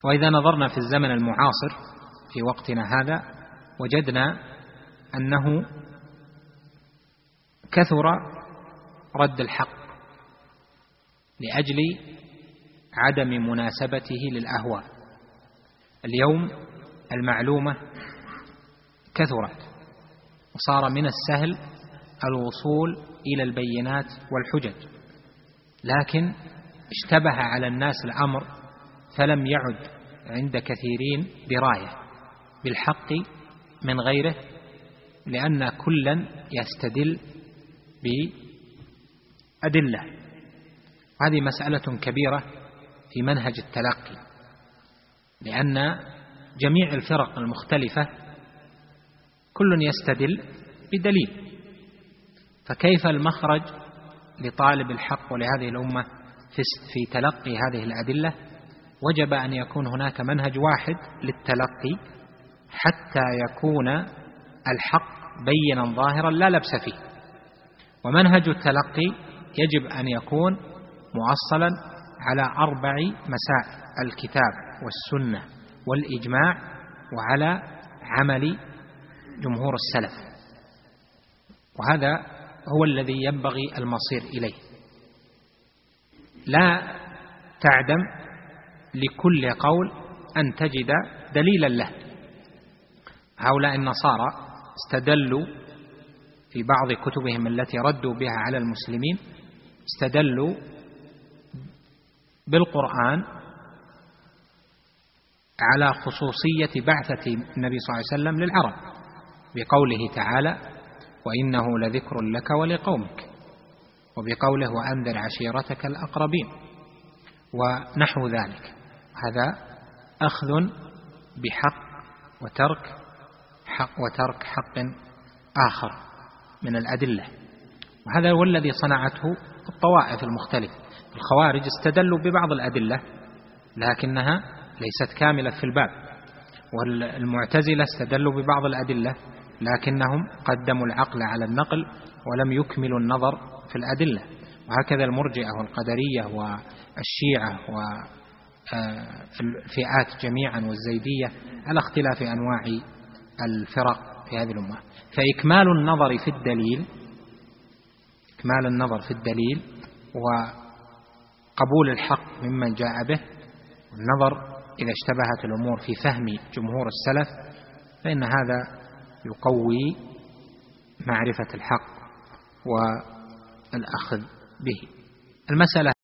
وإذا نظرنا في الزمن المعاصر في وقتنا هذا وجدنا أنه كثر رد الحق لأجل عدم مناسبته للأهواء. اليوم المعلومة كثرت وصار من السهل الوصول إلى البينات والحجج، لكن اشتبه على الناس الأمر فلم يعد عند كثيرين دراية بالحق من غيره، لأن كلا يستدل بأدلة. هذه مسألة كبيرة في منهج التلقي، لأن جميع الفرق المختلفة كل يستدل بدليل، فكيف المخرج لطالب الحق ولهذه الأمة في تلقي هذه الأدلة؟ وجب أن يكون هناك منهج واحد للتلقي حتى يكون الحق بينا ظاهرا لا لبس فيه. ومنهج التلقي يجب أن يكون مؤصلا على 4 مسائل: الكتاب والسنة والإجماع وعلى عمل جمهور السلف، وهذا هو الذي ينبغي المصير إليه. لا تعدم لكل قول أن تجد دليلا له. هؤلاء النصارى استدلوا في بعض كتبهم التي ردوا بها على المسلمين، استدلوا بالقرآن على خصوصية بعثة النبي صلى الله عليه وسلم للعرب بقوله تعالى: وإنه لذكر لك ولقومك، وبقوله: وأنذر عشيرتك الأقربين، ونحو ذلك. هذا أخذ بحق وترك حق آخر من الأدلة، وهذا هو الذي صنعته الطوائف المختلفة. الخوارج استدلوا ببعض الأدلة لكنها ليست كاملة في الباب، والمعتزلة استدلوا ببعض الأدلة لكنهم قدموا العقل على النقل ولم يكملوا النظر في الأدلة، وهكذا المرجئة والقدرية والشيعة والفئات جميعا والزيدية على اختلاف أنواع الفرق في هذه الأمة. فإكمال النظر في الدليل وقبول الحق ممن جاء به، والنظر إذا اشتبهت الأمور في فهم جمهور السلف، فإن هذا يقوي معرفة الحق والأخذ به. المسألة